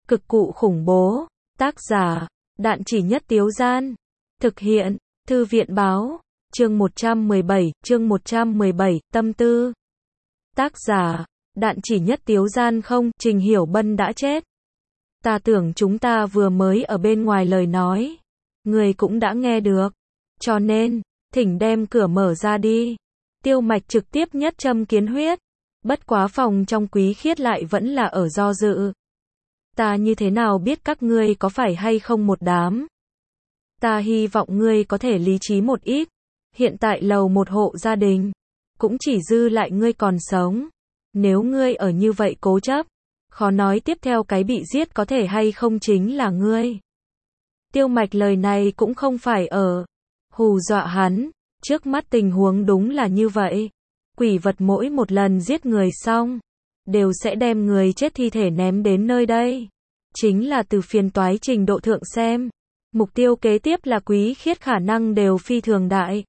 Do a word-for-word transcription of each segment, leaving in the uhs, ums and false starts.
Cực cụ khủng bố. Tác giả, Đạn Chỉ Nhất Tiếu Gian. Thực hiện, Thư viện báo. Chương một trăm mười bảy, chương một trăm mười bảy, tâm tư. Tác giả, Đạn Chỉ Nhất Tiếu Gian. Không, Trình Hiểu Bân đã chết. Ta tưởng chúng ta vừa mới ở bên ngoài lời nói. Người cũng đã nghe được. Cho nên, thỉnh đem cửa mở ra đi. Tiêu Mạch trực tiếp nhất châm kiến huyết. Bất quá phòng trong Quý Khiết lại vẫn là ở do dự. Ta như thế nào biết các ngươi có phải hay không một đám? Ta hy vọng ngươi có thể lý trí một ít. Hiện tại lầu một hộ gia đình, cũng chỉ dư lại ngươi còn sống. Nếu ngươi ở như vậy cố chấp, khó nói tiếp theo cái bị giết có thể hay không chính là ngươi. Tiêu Mạch lời này cũng không phải ở hù dọa hắn, trước mắt tình huống đúng là như vậy. Quỷ vật mỗi một lần giết người xong, đều sẽ đem người chết thi thể ném đến nơi đây. Chính là từ phiền toái trình độ thượng xem, mục tiêu kế tiếp là Quý Khiết khả năng đều phi thường đại.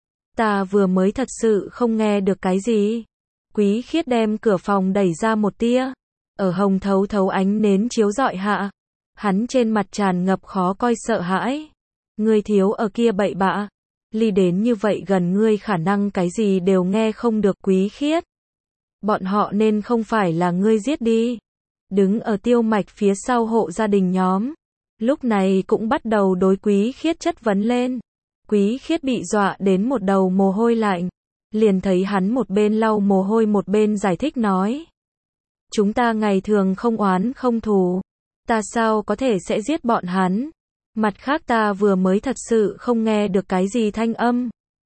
Ta vừa mới thật sự không nghe được cái gì. Quý Khiết đem cửa phòng đẩy ra một tia, ở hồng thấu thấu ánh nến chiếu rọi hạ, hắn trên mặt tràn ngập khó coi sợ hãi. Ngươi thiếu ở kia bậy bạ, ly đến như vậy gần ngươi khả năng cái gì đều nghe không được. Quý Khiết, bọn họ nên không phải là ngươi giết đi. Đứng ở Tiêu Mạch phía sau hộ gia đình nhóm, lúc này cũng bắt đầu đối Quý Khiết chất vấn lên. Quý Khiết bị dọa đến một đầu mồ hôi lạnh, liền thấy hắn một bên lau mồ hôi một bên giải thích nói. Chúng ta ngày thường không oán không thù, ta sao có thể sẽ giết bọn hắn. Mặt khác ta vừa mới thật sự không nghe được cái gì thanh âm.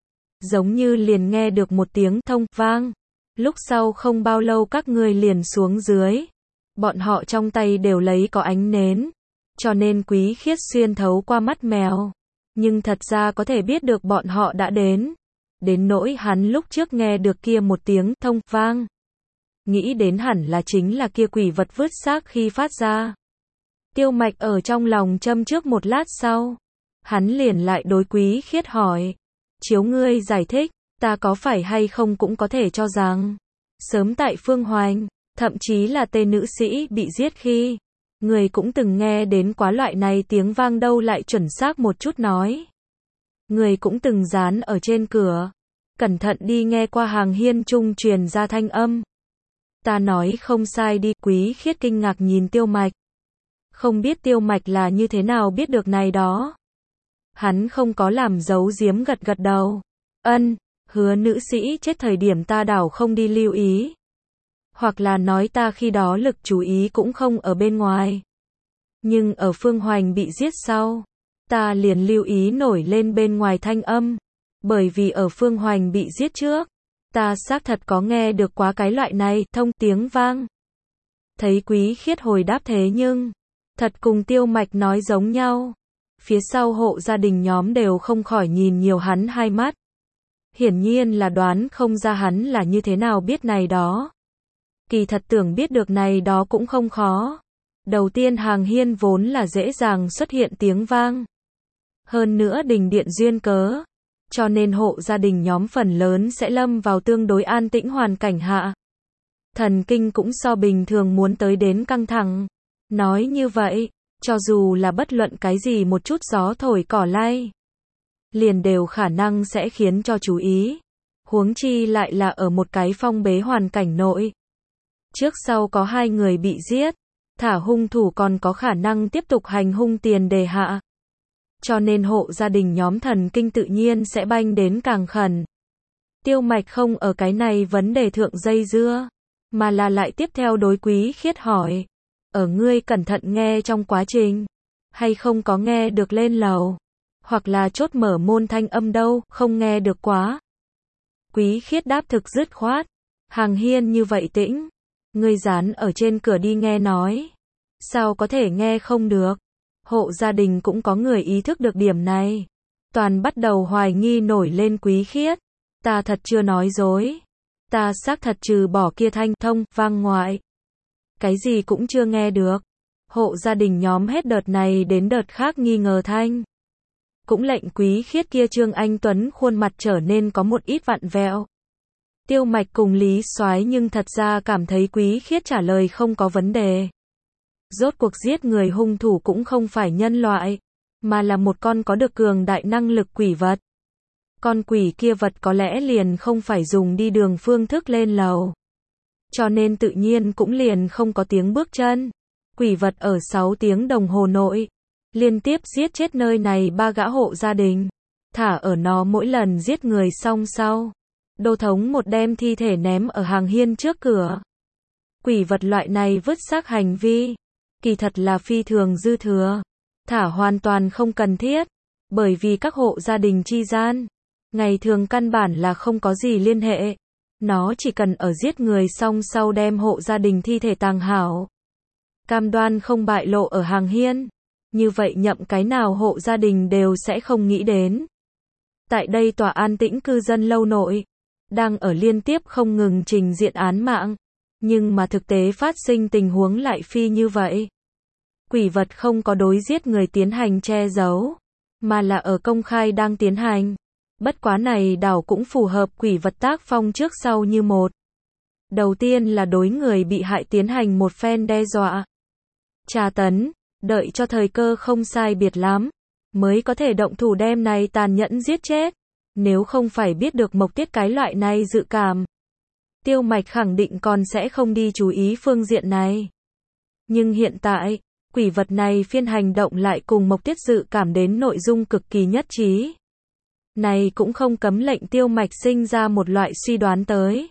Giống như liền nghe được một tiếng thông vang. Lúc sau không bao lâu các ngươi liền xuống dưới. Bọn họ trong tay đều lấy có ánh nến. Cho nên Quý Khiết xuyên thấu qua mắt mèo. Nhưng thật ra có thể biết được bọn họ đã đến. Đến nỗi hắn lúc trước nghe được kia một tiếng thông vang. Nghĩ đến hẳn là chính là kia quỷ vật vứt xác khi phát ra. Tiêu Mạch ở trong lòng châm trước một lát sau. Hắn liền lại đối Quý Khiết hỏi. Chiếu ngươi giải thích, ta có phải hay không cũng có thể cho rằng. Sớm tại Phương Hoành, thậm chí là tên nữ sĩ bị giết khi. Người cũng từng nghe đến quá loại này tiếng vang đâu lại chuẩn xác một chút nói. Người cũng từng dán ở trên cửa. Cẩn thận đi nghe qua hàng hiên trung truyền ra thanh âm. Ta nói không sai đi. Quý Khiết kinh ngạc nhìn Tiêu Mạch. Không biết Tiêu Mạch là như thế nào biết được này đó. Hắn không có làm giấu giếm gật gật đầu. Ân, hứa nữ sĩ chết thời điểm ta đảo không đi lưu ý. Hoặc là nói ta khi đó lực chú ý cũng không ở bên ngoài. Nhưng ở Phương Hoành bị giết sau, ta liền lưu ý nổi lên bên ngoài thanh âm. Bởi vì ở Phương Hoành bị giết trước, ta xác thật có nghe được quá cái loại này thông tiếng vang. Thấy Quý Khiết hồi đáp thế nhưng, thật cùng Tiêu Mạch nói giống nhau. Phía sau hộ gia đình nhóm đều không khỏi nhìn nhiều hắn hai mắt. Hiển nhiên là đoán không ra hắn là như thế nào biết này đó. Kỳ thật tưởng biết được này đó cũng không khó. Đầu tiên hàng hiên vốn là dễ dàng xuất hiện tiếng vang. Hơn nữa đình điện duyên cớ. Cho nên hộ gia đình nhóm phần lớn sẽ lâm vào tương đối an tĩnh hoàn cảnh hạ. Thần kinh cũng so bình thường muốn tới đến căng thẳng. Nói như vậy, cho dù là bất luận cái gì một chút gió thổi cỏ lay, liền đều khả năng sẽ khiến cho chú ý. Huống chi lại là ở một cái phong bế hoàn cảnh nội. Trước sau có hai người bị giết, thả hung thủ còn có khả năng tiếp tục hành hung tiền đề hạ. Cho nên hộ gia đình nhóm thần kinh tự nhiên sẽ banh đến càng khẩn. Tiêu Mạch không ở cái này vấn đề thượng dây dưa, mà là lại tiếp theo đối Quý Khiết hỏi. Ở ngươi cẩn thận nghe trong quá trình, hay không có nghe được lên lầu, hoặc là chốt mở môn thanh âm đâu, không nghe được quá. Quý Khiết đáp thực dứt khoát. Hàng hiên như vậy tĩnh, ngươi dán ở trên cửa đi nghe nói. Sao có thể nghe không được? Hộ gia đình cũng có người ý thức được điểm này. Toàn bắt đầu hoài nghi nổi lên Quý Khiết. Ta thật chưa nói dối. Ta xác thật trừ bỏ kia thanh thông vang ngoại. Cái gì cũng chưa nghe được. Hộ gia đình nhóm hết đợt này đến đợt khác nghi ngờ thanh. Cũng lệnh Quý Khiết kia Trương Anh Tuấn khuôn mặt trở nên có một ít vặn vẹo. Tiêu Mạch cùng Lý Soái nhưng thật ra cảm thấy Quý Khiết trả lời không có vấn đề. Rốt cuộc giết người hung thủ cũng không phải nhân loại, mà là một con có được cường đại năng lực quỷ vật. Con quỷ kia vật có lẽ liền không phải dùng đi đường phương thức lên lầu. Cho nên tự nhiên cũng liền không có tiếng bước chân. Quỷ vật ở sáu tiếng đồng hồ nội, liên tiếp giết chết nơi này ba gã hộ gia đình. Thả ở nó mỗi lần giết người xong sau. Đô thống một đem thi thể ném ở hàng hiên trước cửa. Quỷ vật loại này vứt xác hành vi, kỳ thật là phi thường dư thừa. Thả hoàn toàn không cần thiết, bởi vì các hộ gia đình chi gian, ngày thường căn bản là không có gì liên hệ. Nó chỉ cần ở giết người xong sau đem hộ gia đình thi thể tàng hảo. Cam đoan không bại lộ ở hàng hiên. Như vậy nhậm cái nào hộ gia đình đều sẽ không nghĩ đến. Tại đây tòa an tĩnh cư dân lâu nội, đang ở liên tiếp không ngừng trình diện án mạng. Nhưng mà thực tế phát sinh tình huống lại phi như vậy. Quỷ vật không có đối giết người tiến hành che giấu, mà là ở công khai đang tiến hành. Bất quá này đảo cũng phù hợp quỷ vật tác phong trước sau như một. Đầu tiên là đối người bị hại tiến hành một phen đe dọa, tra tấn, đợi cho thời cơ không sai biệt lắm, mới có thể động thủ đem này tàn nhẫn giết chết. Nếu không phải biết được Mộc Tiết cái loại này dự cảm, Tiêu Mạch khẳng định còn sẽ không đi chú ý phương diện này. Nhưng hiện tại, quỷ vật này phiên hành động lại cùng Mộc Tiết dự cảm đến nội dung cực kỳ nhất trí. Này cũng không cấm lệnh Tiêu Mạch sinh ra một loại suy đoán tới.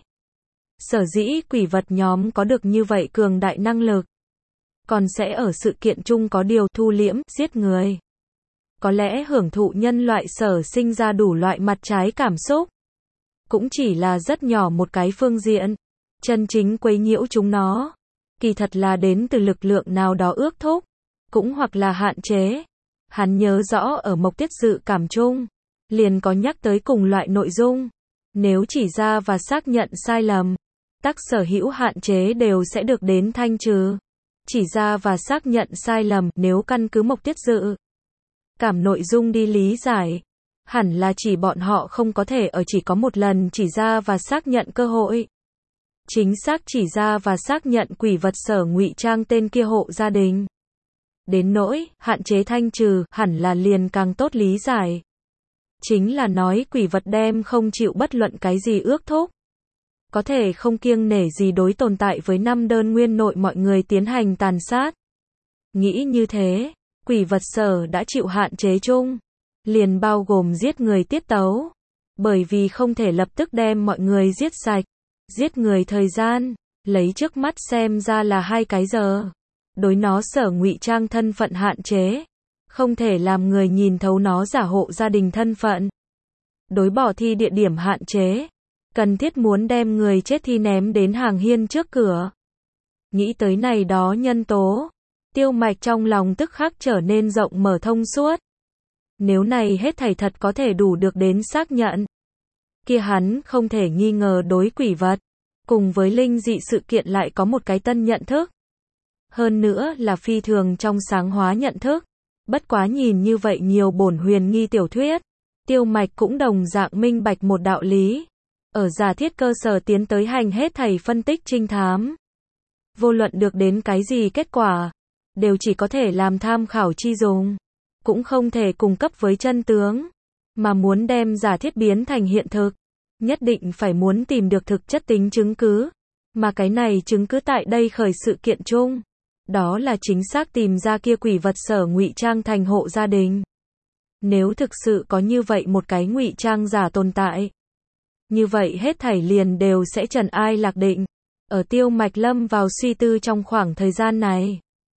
Sở dĩ quỷ vật nhóm có được như vậy cường đại năng lực, còn sẽ ở sự kiện chung có điều thu liễm, giết người. Có lẽ hưởng thụ nhân loại sở sinh ra đủ loại mặt trái cảm xúc. Cũng chỉ là rất nhỏ một cái phương diện. Chân chính quấy nhiễu chúng nó, kỳ thật là đến từ lực lượng nào đó ước thúc, cũng hoặc là hạn chế. Hắn nhớ rõ ở Mộc Tiết dự cảm chung, liền có nhắc tới cùng loại nội dung. Nếu chỉ ra và xác nhận sai lầm, tác sở hữu hạn chế đều sẽ được đến thanh trừ. Chỉ ra và xác nhận sai lầm, nếu căn cứ Mộc Tiết dự cảm nội dung đi lý giải, hẳn là chỉ bọn họ không có thể ở chỉ có một lần chỉ ra và xác nhận cơ hội. Chính xác chỉ ra và xác nhận quỷ vật sở ngụy trang tên kia hộ gia đình. Đến nỗi, hạn chế thanh trừ, hẳn là liền càng tốt lý giải. Chính là nói quỷ vật đem không chịu bất luận cái gì ước thúc. Có thể không kiêng nể gì đối tồn tại với năm đơn nguyên nội mọi người tiến hành tàn sát. Nghĩ như thế, quỷ vật sở đã chịu hạn chế chung, liền bao gồm giết người tiết tấu. Bởi vì không thể lập tức đem mọi người giết sạch. Giết người thời gian, lấy trước mắt xem ra là hai cái giờ. Đối nó sở ngụy trang thân phận hạn chế. Không thể làm người nhìn thấu nó giả hộ gia đình thân phận. Đối bỏ thi địa điểm hạn chế. Cần thiết muốn đem người chết thi ném đến hàng hiên trước cửa. Nghĩ tới này đó nhân tố, Tiêu Mạch trong lòng tức khắc trở nên rộng mở thông suốt. Nếu này hết thảy thật có thể đủ được đến xác nhận, kia hắn không thể nghi ngờ đối quỷ vật, cùng với linh dị sự kiện lại có một cái tân nhận thức. Hơn nữa là phi thường trong sáng hóa nhận thức. Bất quá nhìn như vậy nhiều bổn huyền nghi tiểu thuyết, Tiêu Mạch cũng đồng dạng minh bạch một đạo lý. Ở giả thiết cơ sở tiến tới hành hết thảy phân tích trinh thám. Vô luận được đến cái gì kết quả, đều chỉ có thể làm tham khảo chi dùng. Cũng không thể cung cấp với chân tướng. Mà muốn đem giả thiết biến thành hiện thực, nhất định phải muốn tìm được thực chất tính chứng cứ. Mà cái này chứng cứ tại đây khởi sự kiện chung. Đó là chính xác tìm ra kia quỷ vật sở ngụy trang thành hộ gia đình. Nếu thực sự có như vậy một cái ngụy trang giả tồn tại, như vậy hết thảy liền đều sẽ trần ai lạc định. Ở Tiêu Mạch lâm vào suy tư trong khoảng thời gian này,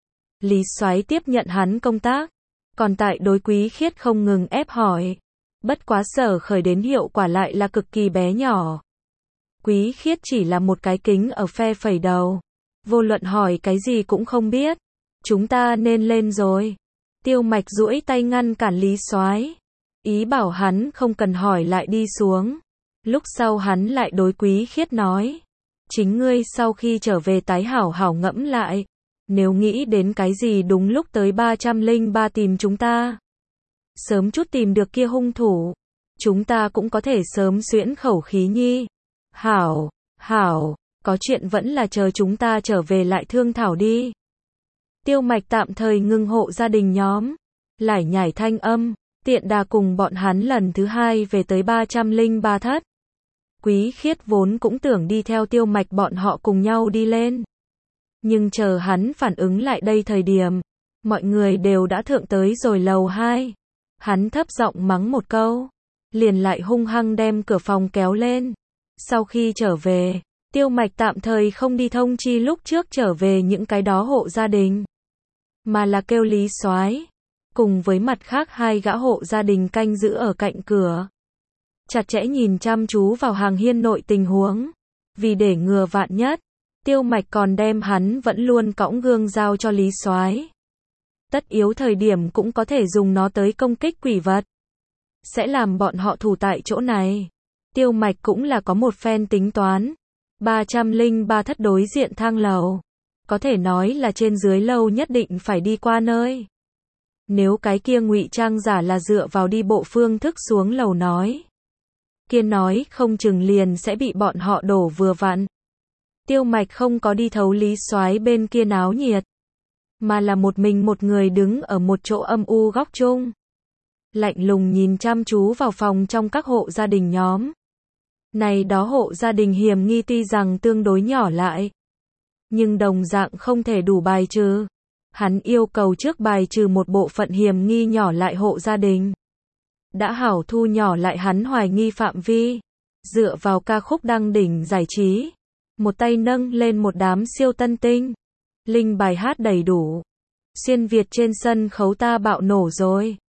Lý Soái tiếp nhận hắn công tác, còn tại đối Quý Khiết không ngừng ép hỏi. Bất quá sở khởi đến hiệu quả lại là cực kỳ bé nhỏ. Quý Khiết chỉ là một cái kính ở phe phẩy đầu. Vô luận hỏi cái gì cũng không biết. Chúng ta nên lên rồi. Tiêu Mạch duỗi tay ngăn cản Lý Soái, ý bảo hắn không cần hỏi lại đi xuống. Lúc sau hắn lại đối Quý Khiết nói, chính ngươi sau khi trở về tái hảo hảo ngẫm lại. Nếu nghĩ đến cái gì đúng lúc tới ba trăm lẻ ba tìm chúng ta, sớm chút tìm được kia hung thủ, chúng ta cũng có thể sớm xuyễn khẩu khí nhi. Hảo, hảo, có chuyện vẫn là chờ chúng ta trở về lại thương thảo đi. Tiêu Mạch tạm thời ngừng hộ gia đình nhóm. Lải nhải thanh âm, tiện đà cùng bọn hắn lần thứ hai về tới ba trăm lẻ ba thất. Quý Khiết vốn cũng tưởng đi theo Tiêu Mạch bọn họ cùng nhau đi lên. Nhưng chờ hắn phản ứng lại đây thời điểm, mọi người đều đã thượng tới rồi lầu hai. Hắn thấp giọng mắng một câu, liền lại hung hăng đem cửa phòng kéo lên. Sau khi trở về, Tiêu Mạch tạm thời không đi thông chi lúc trước trở về những cái đó hộ gia đình, mà là kêu Lý Soái cùng với mặt khác hai gã hộ gia đình canh giữ ở cạnh cửa, chặt chẽ nhìn chăm chú vào hàng hiên nội tình huống. Vì để ngừa vạn nhất, Tiêu Mạch còn đem hắn vẫn luôn cõng gương giao cho Lý Soái. Tất yếu thời điểm cũng có thể dùng nó tới công kích quỷ vật, sẽ làm bọn họ thủ tại chỗ này. Tiêu Mạch cũng là có một phen tính toán. ba trăm lẻ ba thất đối diện thang lầu, có thể nói là trên dưới lâu nhất định phải đi qua nơi. Nếu cái kia ngụy trang giả là dựa vào đi bộ phương thức xuống lầu nói, kia nói không chừng liền sẽ bị bọn họ đổ vừa vặn. Tiêu Mạch không có đi thấu Lý Soái bên kia náo nhiệt, mà là một mình một người đứng ở một chỗ âm u góc chung, lạnh lùng nhìn chăm chú vào phòng trong các hộ gia đình nhóm. Này đó hộ gia đình hiểm nghi tuy rằng tương đối nhỏ lại, nhưng đồng dạng không thể đủ bài trừ. Hắn yêu cầu trước bài trừ một bộ phận hiểm nghi nhỏ lại hộ gia đình, đã hảo thu nhỏ lại hắn hoài nghi phạm vi. Dựa vào ca khúc đăng đỉnh giải trí, một tay nâng lên một đám siêu tân tinh, linh bài hát đầy đủ, xuyên Việt trên sân khấu ta bạo nổ rồi.